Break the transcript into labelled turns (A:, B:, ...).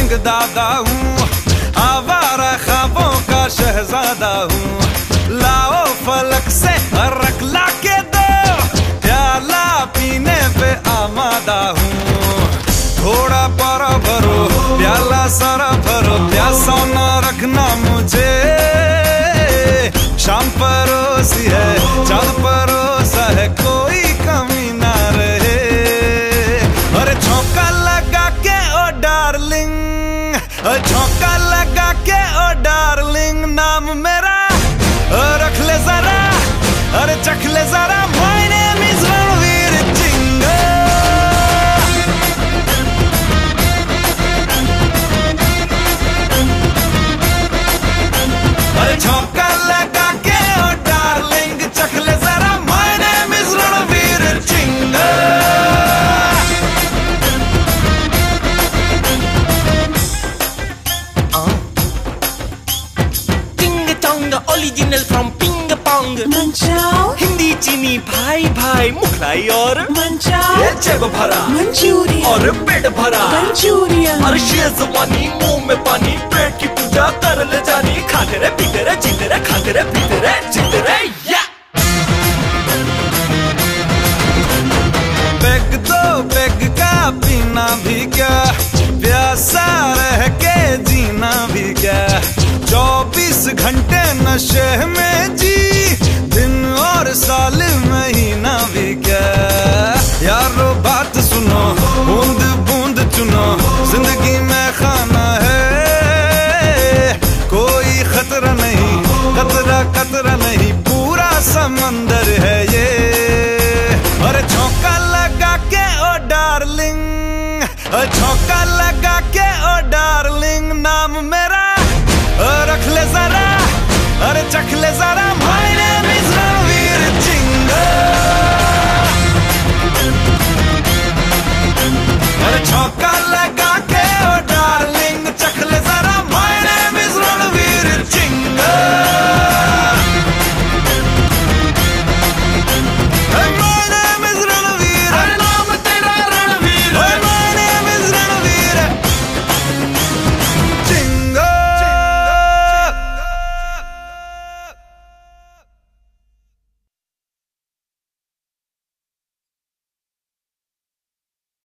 A: King दादा हूँ, आवारा ख्वाबों का शहजादा हूँ। लाओ फलक से रख ला के दो, प्याला पीने पे आमादा हूँ। थोड़ा पारा भरो, प्याला सारा भरो, प्यासा न रखना मुझे। शाम परोसी है, चांद परोसा है, कोई कमी ना रहे। अरे झोंका लगा के ओ डार्लिंग, झोंका लगा के ओ डार्लिंग, नाम मेरा रख ले जरा, अरे चख ले जरा। My name is Ranveer Singh. अरे झोंका लगा के ओ डार्लिंग, चख ले जरा। My name is Ranveer Singh.
B: Original from ping pong.
C: मंचाओ
B: हिंदी चीनी भाई भाई, मुखलाई और
C: मंचाओ,
B: ये जेब भरा
C: मंचूरियन
B: और पेट भरा
C: मंचूरियन।
B: और शेजवानी, मुंह में पानी, पेट की पूजा कर ले जानी। खाते रे पीते रे जीते रे, खाते रे पीते रे जीते रे। या
A: पैग दो पैग का पीना भी क्या, प्यासा रह के जीना भी क्या। 24 घंटे नशे में जी, दिन और साल महीना भी क्या। यारो बात सुनो, बूंद बूंद चुनो, जिंदगी में खाना है। कोई खतरा नहीं, खतरा खतरा नहीं, पूरा समंदर है ये। अरे झोंका लगा के ओ डार्लिंग, झोंका लगा के ओ डार्लिंग, नाम मेरा रख ले जरा, अरे चख ले जरा। My name is Ranveer Singh. अरे झोंका